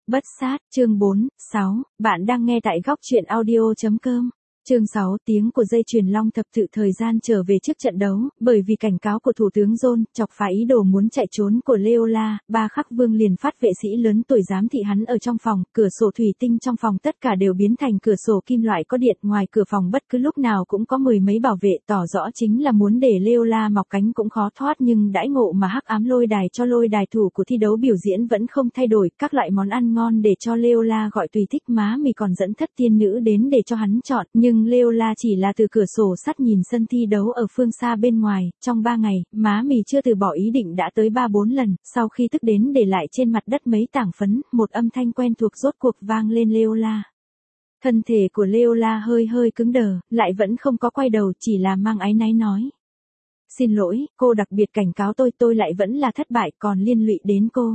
Bất sát, chương 4, 6, bạn đang nghe tại góc truyện audio.com. Chương 6, tiếng của dây chuyền long thập tự thời gian trở về trước trận đấu, bởi vì cảnh cáo của Thủ tướng John, chọc phải ý đồ muốn chạy trốn của Leola, Ba Khắc Vương liền phát vệ sĩ lớn tuổi giám thị hắn ở trong phòng, cửa sổ thủy tinh trong phòng tất cả đều biến thành cửa sổ kim loại có điện, ngoài cửa phòng bất cứ lúc nào cũng có mười mấy bảo vệ, tỏ rõ chính là muốn để Leola mọc cánh cũng khó thoát, nhưng đãi ngộ mà Hắc Ám Lôi Đài cho lôi đài thủ của thi đấu biểu diễn vẫn không thay đổi, các loại món ăn ngon để cho Leola gọi tùy thích, má mì còn dẫn thất tiên nữ đến để cho hắn chọn, nhưng Leola chỉ là từ cửa sổ sắt nhìn sân thi đấu ở phương xa bên ngoài, trong 3 ngày, má mì chưa từ bỏ ý định đã tới 3-4 lần, sau khi tức đến để lại trên mặt đất mấy tảng phấn, một âm thanh quen thuộc rốt cuộc vang lên Leola. Thân thể của Leola hơi hơi cứng đờ, lại vẫn không có quay đầu, chỉ là mang áy náy nói. Xin lỗi, cô đặc biệt cảnh cáo tôi lại vẫn là thất bại, còn liên lụy đến cô.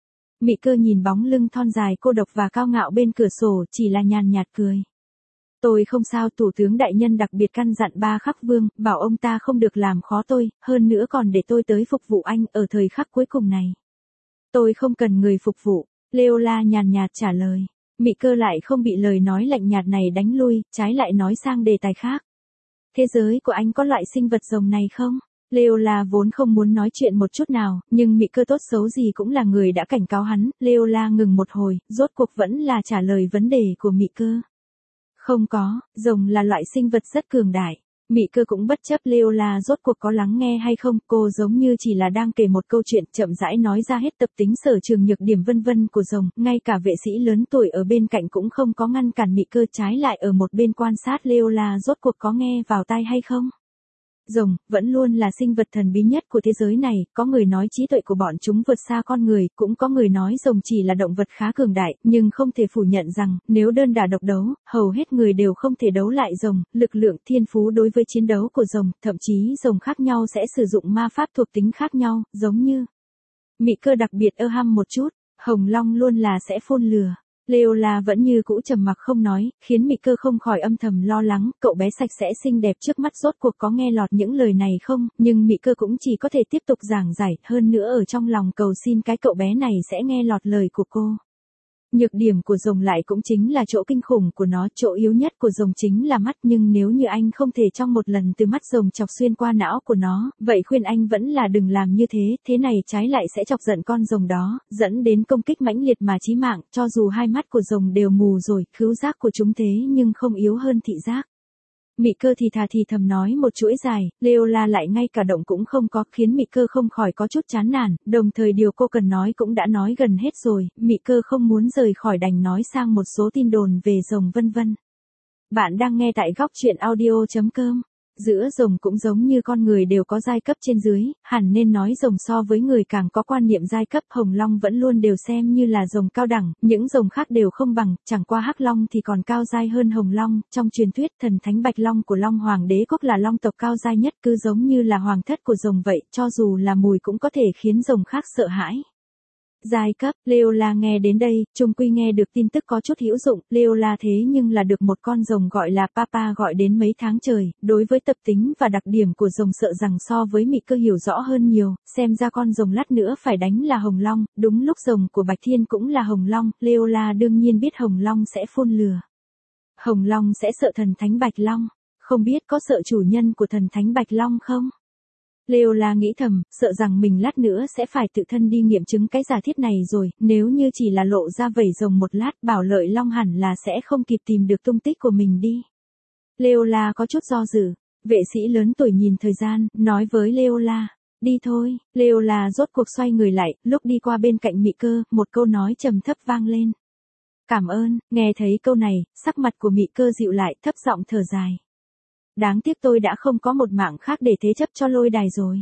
Mị Cơ nhìn bóng lưng thon dài cô độc và cao ngạo bên cửa sổ, chỉ là nhàn nhạt cười. Tôi không sao, Thủ tướng đại nhân đặc biệt căn dặn Ba Khắc Vương, bảo ông ta không được làm khó tôi, hơn nữa còn để tôi tới phục vụ anh ở thời khắc cuối cùng này. Tôi không cần người phục vụ, Leola nhàn nhạt trả lời. Mị Cơ lại không bị lời nói lạnh nhạt này đánh lui, trái lại nói sang đề tài khác. Thế giới của anh có loại sinh vật rồng này không? Leola vốn không muốn nói chuyện một chút nào, nhưng Mị Cơ tốt xấu gì cũng là người đã cảnh cáo hắn, Leola ngừng một hồi, rốt cuộc vẫn là trả lời vấn đề của Mị Cơ. Không có, rồng là loại sinh vật rất cường đại. Mị Cơ cũng bất chấp Leola rốt cuộc có lắng nghe hay không, cô giống như chỉ là đang kể một câu chuyện, chậm rãi nói ra hết tập tính sở trường nhược điểm vân vân của rồng, ngay cả vệ sĩ lớn tuổi ở bên cạnh cũng không có ngăn cản Mị Cơ, trái lại ở một bên quan sát Leola rốt cuộc có nghe vào tai hay không. Rồng, vẫn luôn là sinh vật thần bí nhất của thế giới này, có người nói trí tuệ của bọn chúng vượt xa con người, cũng có người nói rồng chỉ là động vật khá cường đại, nhưng không thể phủ nhận rằng, nếu đơn đả độc đấu, hầu hết người đều không thể đấu lại rồng, lực lượng thiên phú đối với chiến đấu của rồng, thậm chí rồng khác nhau sẽ sử dụng ma pháp thuộc tính khác nhau, giống như. Mị Cơ đặc biệt ham một chút, Hồng Long luôn là sẽ phun lừa. Leola vẫn như cũ trầm mặc không nói, khiến Mị Cơ không khỏi âm thầm lo lắng, cậu bé sạch sẽ xinh đẹp trước mắt rốt cuộc có nghe lọt những lời này không, nhưng Mị Cơ cũng chỉ có thể tiếp tục giảng giải, hơn nữa ở trong lòng cầu xin cái cậu bé này sẽ nghe lọt lời của cô. Nhược điểm của rồng lại cũng chính là chỗ kinh khủng của nó, chỗ yếu nhất của rồng chính là mắt, nhưng nếu như anh không thể trong một lần từ mắt rồng chọc xuyên qua não của nó, vậy khuyên anh vẫn là đừng làm như thế này trái lại sẽ chọc giận con rồng đó, dẫn đến công kích mãnh liệt mà chí mạng, cho dù hai mắt của rồng đều mù rồi, khứu giác của chúng thế nhưng không yếu hơn thị giác. Mị Cơ thì thà thì thầm nói một chuỗi dài, Leola lại ngay cả động cũng không có, khiến Mị Cơ không khỏi có chút chán nản, đồng thời điều cô cần nói cũng đã nói gần hết rồi, Mị Cơ không muốn rời khỏi đành nói sang một số tin đồn về rồng vân vân. Bạn đang nghe tại góc truyện audio.com. Giữa rồng cũng giống như con người đều có giai cấp trên dưới, hẳn nên nói rồng so với người càng có quan niệm giai cấp, Hồng Long vẫn luôn đều xem như là rồng cao đẳng, những rồng khác đều không bằng, chẳng qua Hắc Long thì còn cao giai hơn Hồng Long, trong truyền thuyết thần thánh Bạch Long của Long Hoàng đế quốc là long tộc cao giai nhất, cứ giống như là hoàng thất của rồng vậy, cho dù là mùi cũng có thể khiến rồng khác sợ hãi. Giai cấp, Leola nghe đến đây, chung quy nghe được tin tức có chút hữu dụng, Leola thế nhưng là được một con rồng gọi là Papa gọi đến mấy tháng trời, đối với tập tính và đặc điểm của rồng sợ rằng so với Mị Cơ hiểu rõ hơn nhiều, xem ra con rồng lát nữa phải đánh là Hồng Long, đúng lúc rồng của Bạch Thiên cũng là Hồng Long, Leola đương nhiên biết Hồng Long sẽ phun lừa. Hồng Long sẽ sợ thần thánh Bạch Long, không biết có sợ chủ nhân của thần thánh Bạch Long không? Leola nghĩ thầm, sợ rằng mình lát nữa sẽ phải tự thân đi nghiệm chứng cái giả thiết này rồi, nếu như chỉ là lộ ra vảy rồng một lát, Bảo Lợi Long hẳn là sẽ không kịp tìm được tung tích của mình đi. Leola có chút do dự, vệ sĩ lớn tuổi nhìn thời gian, nói với Leola, đi thôi, Leola rốt cuộc xoay người lại, lúc đi qua bên cạnh Mị Cơ, một câu nói trầm thấp vang lên. Cảm ơn, nghe thấy câu này, sắc mặt của Mị Cơ dịu lại, thấp giọng thở dài. Đáng tiếc tôi đã không có một mạng khác để thế chấp cho lôi đài rồi.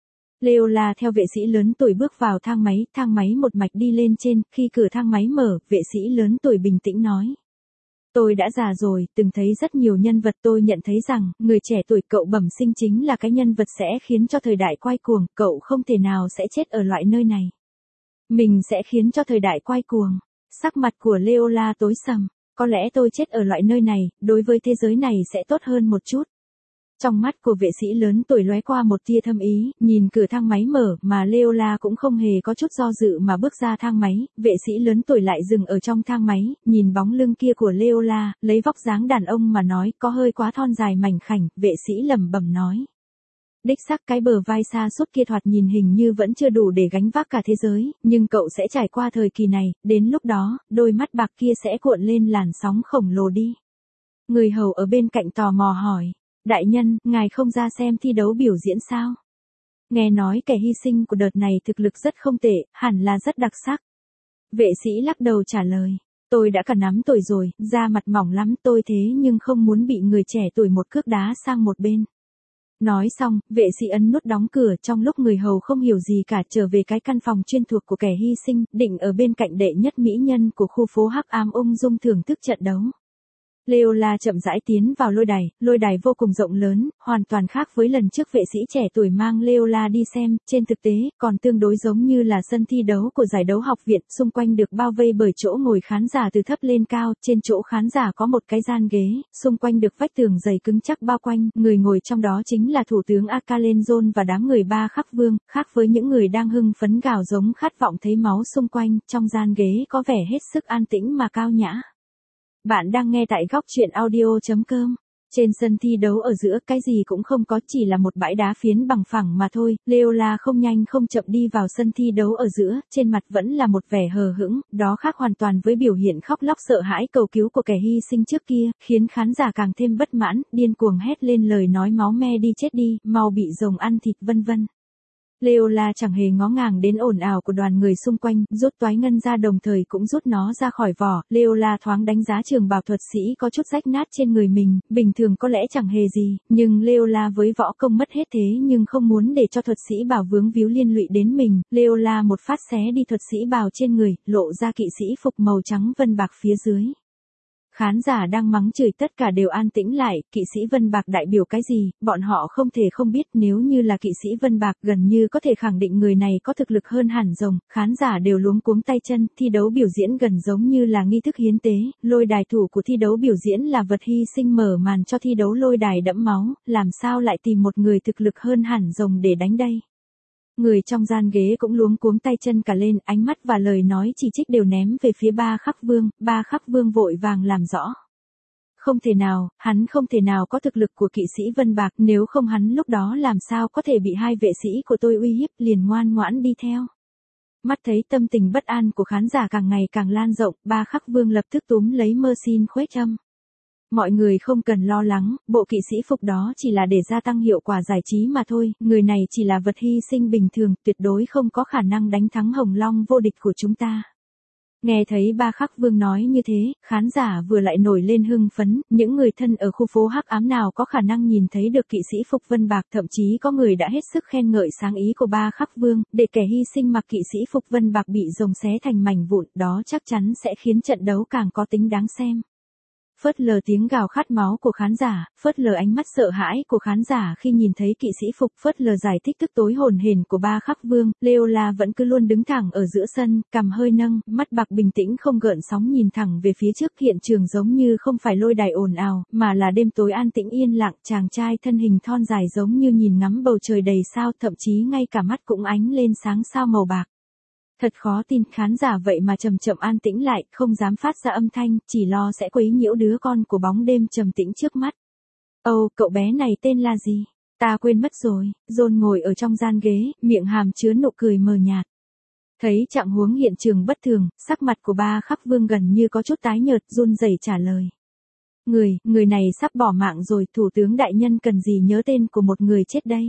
Leola theo vệ sĩ lớn tuổi bước vào thang máy một mạch đi lên trên, khi cửa thang máy mở, vệ sĩ lớn tuổi bình tĩnh nói. Tôi đã già rồi, từng thấy rất nhiều nhân vật, tôi nhận thấy rằng, người trẻ tuổi cậu bẩm sinh chính là cái nhân vật sẽ khiến cho thời đại quay cuồng, cậu không thể nào sẽ chết ở loại nơi này. Mình sẽ khiến cho thời đại quay cuồng. Sắc mặt của Leola tối sầm. Có lẽ tôi chết ở loại nơi này, đối với thế giới này sẽ tốt hơn một chút. Trong mắt của vệ sĩ lớn tuổi lóe qua một tia thâm ý, nhìn cửa thang máy mở mà Leola cũng không hề có chút do dự mà bước ra thang máy, vệ sĩ lớn tuổi lại dừng ở trong thang máy, nhìn bóng lưng kia của Leola, lấy vóc dáng đàn ông mà nói có hơi quá thon dài mảnh khảnh, vệ sĩ lẩm bẩm nói. Đích xác cái bờ vai xa suốt kia thoạt nhìn hình như vẫn chưa đủ để gánh vác cả thế giới, nhưng cậu sẽ trải qua thời kỳ này, đến lúc đó, đôi mắt bạc kia sẽ cuộn lên làn sóng khổng lồ đi. Người hầu ở bên cạnh tò mò hỏi. Đại nhân, ngài không ra xem thi đấu biểu diễn sao? Nghe nói kẻ hy sinh của đợt này thực lực rất không tệ, hẳn là rất đặc sắc. Vệ sĩ lắc đầu trả lời. Tôi đã cả nắm tuổi rồi, da mặt mỏng lắm tôi thế nhưng không muốn bị người trẻ tuổi một cước đá sang một bên. Nói xong, vệ sĩ ấn nút đóng cửa trong lúc người hầu không hiểu gì cả trở về cái căn phòng chuyên thuộc của kẻ hy sinh, định ở bên cạnh đệ nhất mỹ nhân của khu phố Hắc Ám ung dung thưởng thức trận đấu. Leola chậm rãi tiến vào lôi đài vô cùng rộng lớn, hoàn toàn khác với lần trước vệ sĩ trẻ tuổi mang Leola đi xem, trên thực tế, còn tương đối giống như là sân thi đấu của giải đấu học viện, xung quanh được bao vây bởi chỗ ngồi khán giả từ thấp lên cao, trên chỗ khán giả có một cái gian ghế, xung quanh được vách tường dày cứng chắc bao quanh, người ngồi trong đó chính là thủ tướng Akalenzon và đám người Ba Khắc Vương, khác với những người đang hưng phấn gào giống khát vọng thấy máu xung quanh, trong gian ghế có vẻ hết sức an tĩnh mà cao nhã. Bạn đang nghe tại góc truyện audio.com. Trên sân thi đấu ở giữa cái gì cũng không có, chỉ là một bãi đá phiến bằng phẳng mà thôi. Leola không nhanh không chậm đi vào sân thi đấu ở giữa, trên mặt vẫn là một vẻ hờ hững, đó khác hoàn toàn với biểu hiện khóc lóc sợ hãi cầu cứu của kẻ hy sinh trước kia, khiến khán giả càng thêm bất mãn, điên cuồng hét lên lời nói máu me đi chết đi, mau bị rồng ăn thịt vân vân. Leola chẳng hề ngó ngàng đến ồn ào của đoàn người xung quanh, rút toái ngân ra đồng thời cũng rút nó ra khỏi vỏ. Leola thoáng đánh giá trường bào thuật sĩ có chút rách nát trên người mình, bình thường có lẽ chẳng hề gì, nhưng Leola với võ công mất hết thế nhưng không muốn để cho thuật sĩ bào vướng víu liên lụy đến mình. Leola một phát xé đi thuật sĩ bào trên người, lộ ra kỵ sĩ phục màu trắng vân bạc phía dưới. Khán giả đang mắng chửi tất cả đều an tĩnh lại, kỵ sĩ Vân Bạc đại biểu cái gì, bọn họ không thể không biết, nếu như là kỵ sĩ Vân Bạc gần như có thể khẳng định người này có thực lực hơn hẳn rồng, khán giả đều luống cuống tay chân, thi đấu biểu diễn gần giống như là nghi thức hiến tế, lôi đài thủ của thi đấu biểu diễn là vật hy sinh mở màn cho thi đấu lôi đài đẫm máu, làm sao lại tìm một người thực lực hơn hẳn rồng để đánh đây. Người trong gian ghế cũng luống cuống tay chân cả lên, ánh mắt và lời nói chỉ trích đều ném về phía Ba Khắc Vương vội vàng làm rõ. Không thể nào, hắn không thể nào có thực lực của kỵ sĩ Vân Bạc, nếu không hắn lúc đó làm sao có thể bị hai vệ sĩ của tôi uy hiếp, liền ngoan ngoãn đi theo. Mắt thấy tâm tình bất an của khán giả càng ngày càng lan rộng, Ba Khắc Vương lập tức túm lấy Mersin khuếch âm. Mọi người không cần lo lắng, bộ kỵ sĩ phục đó chỉ là để gia tăng hiệu quả giải trí mà thôi, người này chỉ là vật hy sinh bình thường, tuyệt đối không có khả năng đánh thắng Hồng Long vô địch của chúng ta. Nghe thấy Ba Khắc Vương nói như thế, khán giả vừa lại nổi lên hưng phấn, những người thân ở khu phố Hắc Ám nào có khả năng nhìn thấy được kỵ sĩ phục Vân Bạc, thậm chí có người đã hết sức khen ngợi sáng ý của Ba Khắc Vương, để kẻ hy sinh mặc kỵ sĩ phục Vân Bạc bị rồng xé thành mảnh vụn, đó chắc chắn sẽ khiến trận đấu càng có tính đáng xem. Phớt lờ tiếng gào khát máu của khán giả, phớt lờ ánh mắt sợ hãi của khán giả khi nhìn thấy kỵ sĩ phục, phớt lờ giải thích tức tối hồn hển của Ba Khắc Vương, Leola vẫn cứ luôn đứng thẳng ở giữa sân, cằm hơi nâng, mắt bạc bình tĩnh không gợn sóng nhìn thẳng về phía trước, hiện trường giống như không phải lôi đài ồn ào, mà là đêm tối an tĩnh yên lặng, chàng trai thân hình thon dài giống như nhìn ngắm bầu trời đầy sao, thậm chí ngay cả mắt cũng ánh lên sáng sao màu bạc. Thật khó tin, khán giả vậy mà chậm chậm an tĩnh lại, không dám phát ra âm thanh, chỉ lo sẽ quấy nhiễu đứa con của bóng đêm trầm tĩnh trước mắt. Ồ, cậu bé này tên là gì? Ta quên mất rồi. John ngồi ở trong gian ghế, miệng hàm chứa nụ cười mờ nhạt. Thấy trạng huống hiện trường bất thường, sắc mặt của Ba Khắc Vương gần như có chút tái nhợt, run rẩy trả lời. Người này sắp bỏ mạng rồi, thủ tướng đại nhân cần gì nhớ tên của một người chết đây?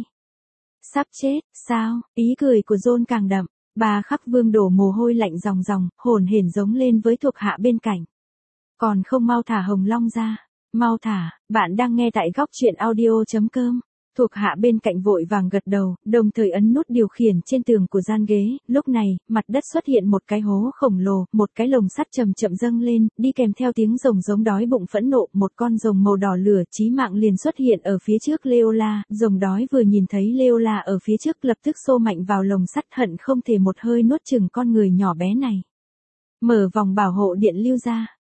Sắp chết, sao? Ý cười của John càng đậm. Ba Khắc Vương đổ mồ hôi lạnh ròng ròng, hồn hển giống lên với thuộc hạ bên cạnh. Còn không mau thả Hồng Long ra. Mau thả, bạn đang nghe tại góc truyện audio.com. Thuộc hạ bên cạnh vội vàng gật đầu, đồng thời ấn nút điều khiển trên tường của gian ghế. Lúc này, mặt đất xuất hiện một cái hố khổng lồ, một cái lồng sắt chậm chậm dâng lên, đi kèm theo tiếng rồng giống đói bụng phẫn nộ, một con rồng màu đỏ lửa chí mạng liền xuất hiện ở phía trước Leola. Rồng đói vừa nhìn thấy Leola ở phía trước lập tức xô mạnh vào lồng sắt, hận không thể một hơi nuốt chửng con người nhỏ bé này. Mở vòng bảo hộ điện lưu ra.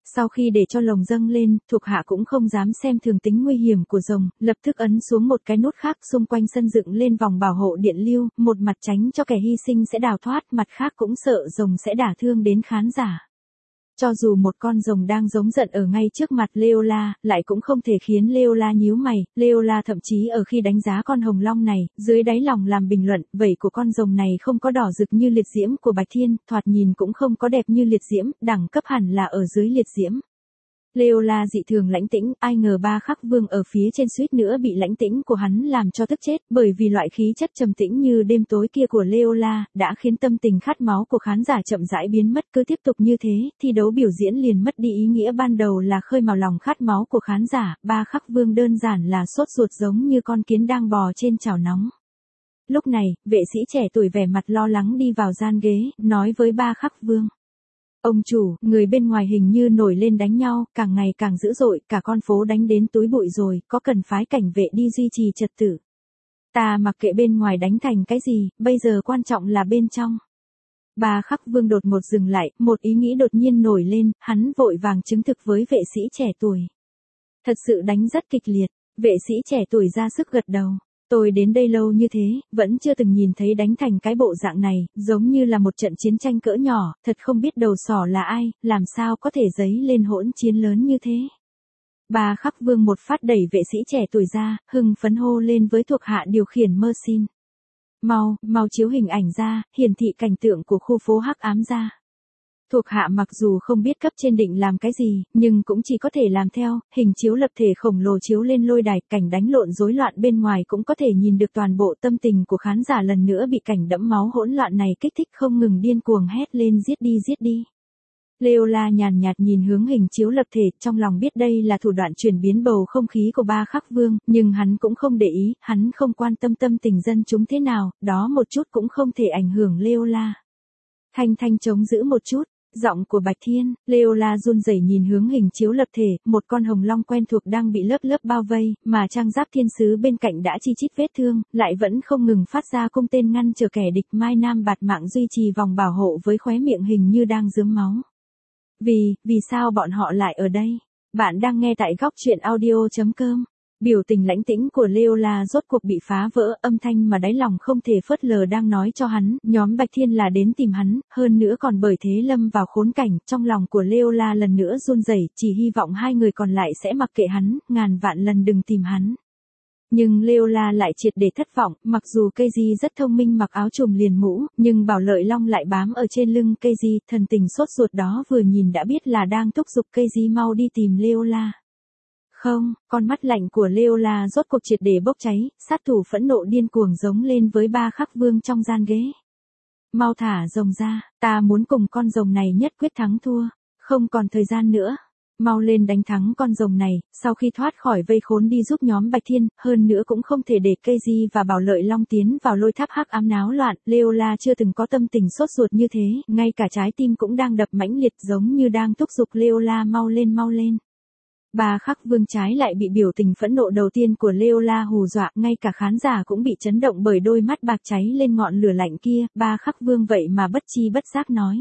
Sau khi để cho lồng dâng lên, thuộc hạ cũng không dám xem thường tính nguy hiểm của rồng, lập tức ấn xuống một cái nút khác, xung quanh sân dựng lên vòng bảo hộ điện lưu, một mặt tránh cho kẻ hy sinh sẽ đào thoát, mặt khác cũng sợ rồng sẽ đả thương đến khán giả. Cho dù một con rồng đang giống giận ở ngay trước mặt Leola, lại cũng không thể khiến Leola nhíu mày, Leola thậm chí ở khi đánh giá con hồng long này, dưới đáy lòng làm bình luận, vảy của con rồng này không có đỏ rực như liệt diễm của Bạch Thiên, thoạt nhìn cũng không có đẹp như liệt diễm, đẳng cấp hẳn là ở dưới liệt diễm. Leola dị thường lãnh tĩnh, ai ngờ Ba Khắc Vương ở phía trên suýt nữa bị lãnh tĩnh của hắn làm cho tức chết, bởi vì loại khí chất trầm tĩnh như đêm tối kia của Leola, đã khiến tâm tình khát máu của khán giả chậm rãi biến mất. Cứ tiếp tục như thế, thi đấu biểu diễn liền mất đi ý nghĩa ban đầu là khơi mào lòng khát máu của khán giả, Ba Khắc Vương đơn giản là sốt ruột giống như con kiến đang bò trên chảo nóng. Lúc này, vệ sĩ trẻ tuổi vẻ mặt lo lắng đi vào gian ghế, nói với Ba Khắc Vương. Ông chủ, người bên ngoài hình như nổi lên đánh nhau, càng ngày càng dữ dội, cả con phố đánh đến túi bụi rồi, có cần phái cảnh vệ đi duy trì trật tự. Ta mặc kệ bên ngoài đánh thành cái gì, bây giờ quan trọng là bên trong. Ba Khắc Vương đột ngột dừng lại, một ý nghĩ đột nhiên nổi lên, hắn vội vàng chứng thực với vệ sĩ trẻ tuổi. Thật sự đánh rất kịch liệt, vệ sĩ trẻ tuổi ra sức gật đầu. Tôi đến đây lâu như thế, vẫn chưa từng nhìn thấy đánh thành cái bộ dạng này, giống như là một trận chiến tranh cỡ nhỏ, thật không biết đầu sỏ là ai, làm sao có thể dấy lên hỗn chiến lớn như thế. Ba Khắc Vương một phát đẩy vệ sĩ trẻ tuổi ra, hưng phấn hô lên với thuộc hạ điều khiển Mersin. Mau chiếu hình ảnh ra, hiển thị cảnh tượng của khu phố hắc ám ra. Thuộc hạ mặc dù không biết cấp trên định làm cái gì, nhưng cũng chỉ có thể làm theo, hình chiếu lập thể khổng lồ chiếu lên lôi đài, cảnh đánh lộn rối loạn bên ngoài cũng có thể nhìn được toàn bộ tâm tình của khán giả lần nữa bị cảnh đẫm máu hỗn loạn này kích thích không ngừng điên cuồng hét lên giết đi. Leola nhàn nhạt nhìn hướng hình chiếu lập thể, trong lòng biết đây là thủ đoạn chuyển biến bầu không khí của Ba Khắc Vương, nhưng hắn cũng không để ý, hắn không quan tâm tâm tình dân chúng thế nào, đó một chút cũng không thể ảnh hưởng Leola. Thanh chống giữ một chút. Giọng của Bạch Thiên, Leola run rẩy nhìn hướng hình chiếu lập thể, một con hồng long quen thuộc đang bị lớp bao vây, mà trang giáp thiên sứ bên cạnh đã chi chít vết thương, lại vẫn không ngừng phát ra cung tên ngăn trở kẻ địch. Mai Nam bạt mạng duy trì vòng bảo hộ với khóe miệng hình như đang rớm máu. Vì sao bọn họ lại ở đây? Bạn đang nghe tại góc truyện audio.com. Biểu tình lãnh tĩnh của Leola rốt cuộc bị phá vỡ, âm thanh mà đáy lòng không thể phớt lờ đang nói cho hắn, nhóm Bạch Thiên là đến tìm hắn, hơn nữa còn bởi thế lâm vào khốn cảnh, trong lòng của Leola lần nữa run rẩy, chỉ hy vọng hai người còn lại sẽ mặc kệ hắn, ngàn vạn lần đừng tìm hắn. Nhưng Leola lại triệt để thất vọng, mặc dù Keiji rất thông minh mặc áo trùm liền mũ, nhưng Bảo Lợi Long lại bám ở trên lưng Keiji, thần tình sốt ruột đó vừa nhìn đã biết là đang thúc giục Keiji mau đi tìm Leola. Không, con mắt lạnh của Leola rốt cuộc triệt để bốc cháy, sát thủ phẫn nộ điên cuồng giống lên với Ba Khắc Vương trong gian ghế. Mau thả rồng ra, ta muốn cùng con rồng này nhất quyết thắng thua, không còn thời gian nữa. Mau lên đánh thắng con rồng này, sau khi thoát khỏi vây khốn đi giúp nhóm Bạch Thiên, hơn nữa cũng không thể để Keiji và Bảo Lợi Long tiến vào lôi tháp hắc ám náo loạn, Leola chưa từng có tâm tình sốt ruột như thế, ngay cả trái tim cũng đang đập mãnh liệt giống như đang thúc giục Leola mau lên. Ba Khắc Vương trái lại bị biểu tình phẫn nộ đầu tiên của Leola hù dọa, ngay cả khán giả cũng bị chấn động bởi đôi mắt bạc cháy lên ngọn lửa lạnh kia, Ba Khắc Vương vậy mà bất chi bất giác nói.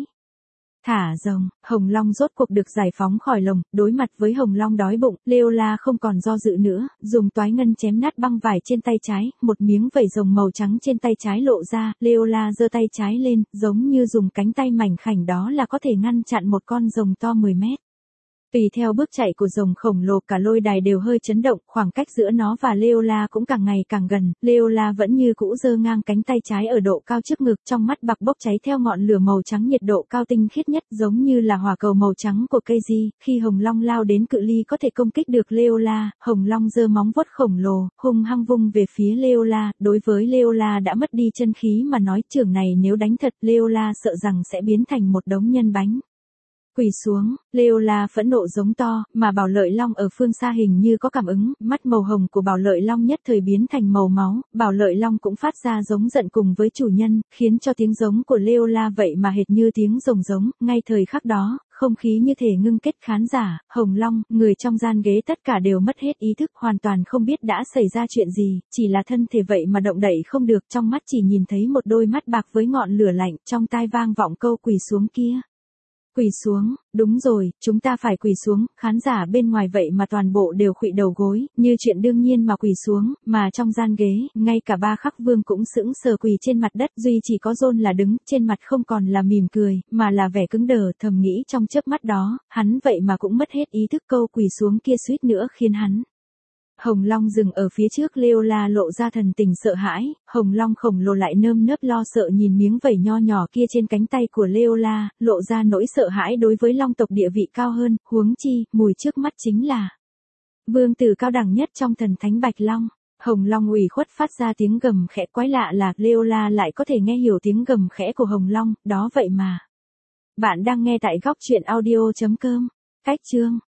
Thả rồng, hồng long rốt cuộc được giải phóng khỏi lồng, đối mặt với hồng long đói bụng, Leola không còn do dự nữa, dùng toái ngân chém nát băng vải trên tay trái, một miếng vảy rồng màu trắng trên tay trái lộ ra, Leola giơ tay trái lên, giống như dùng cánh tay mảnh khảnh đó là có thể ngăn chặn một con rồng to 10 mét. Tùy theo bước chạy của rồng khổng lồ cả lôi đài đều hơi chấn động, khoảng cách giữa nó và Leola cũng càng ngày càng gần, Leola vẫn như cũ giơ ngang cánh tay trái ở độ cao trước ngực, trong mắt bạc bốc cháy theo ngọn lửa màu trắng nhiệt độ cao tinh khiết nhất giống như là hỏa cầu màu trắng của Keiji, khi hồng long lao đến cự ly có thể công kích được Leola, hồng long giơ móng vuốt khổng lồ, hung hăng vung về phía Leola, đối với Leola đã mất đi chân khí mà nói trường này nếu đánh thật Leola sợ rằng sẽ biến thành một đống nhân bánh. Quỳ xuống, Leola phẫn nộ giống to, mà Bảo Lợi Long ở phương xa hình như có cảm ứng, mắt màu hồng của Bảo Lợi Long nhất thời biến thành màu máu, Bảo Lợi Long cũng phát ra giống giận cùng với chủ nhân, khiến cho tiếng giống của Leola vậy mà hệt như tiếng rồng giống, ngay thời khắc đó, không khí như thể ngưng kết khán giả, Hồng Long, người trong gian ghế tất cả đều mất hết ý thức hoàn toàn không biết đã xảy ra chuyện gì, chỉ là thân thể vậy mà động đậy không được, trong mắt chỉ nhìn thấy một đôi mắt bạc với ngọn lửa lạnh, trong tai vang vọng câu quỳ xuống kia. Quỳ xuống, đúng rồi, chúng ta phải quỳ xuống, khán giả bên ngoài vậy mà toàn bộ đều khuỵu đầu gối, như chuyện đương nhiên mà quỳ xuống, mà trong gian ghế, ngay cả Ba Khắc Vương cũng sững sờ quỳ trên mặt đất, duy chỉ có John là đứng, trên mặt không còn là mỉm cười, mà là vẻ cứng đờ, thầm nghĩ trong chớp mắt đó, hắn vậy mà cũng mất hết ý thức, câu quỳ xuống kia suýt nữa khiến hắn. Hồng Long dừng ở phía trước Leola lộ ra thần tình sợ hãi, Hồng Long khổng lồ lại nơm nớp lo sợ nhìn miếng vảy nho nhỏ kia trên cánh tay của Leola, lộ ra nỗi sợ hãi đối với Long tộc địa vị cao hơn, huống chi, mùi trước mắt chính là vương tử cao đẳng nhất trong thần thánh Bạch Long. Hồng Long ủy khuất phát ra tiếng gầm khẽ, quái lạ là Leola lại có thể nghe hiểu tiếng gầm khẽ của Hồng Long, đó vậy mà. Bạn đang nghe tại góc truyện audio.com. Cách chương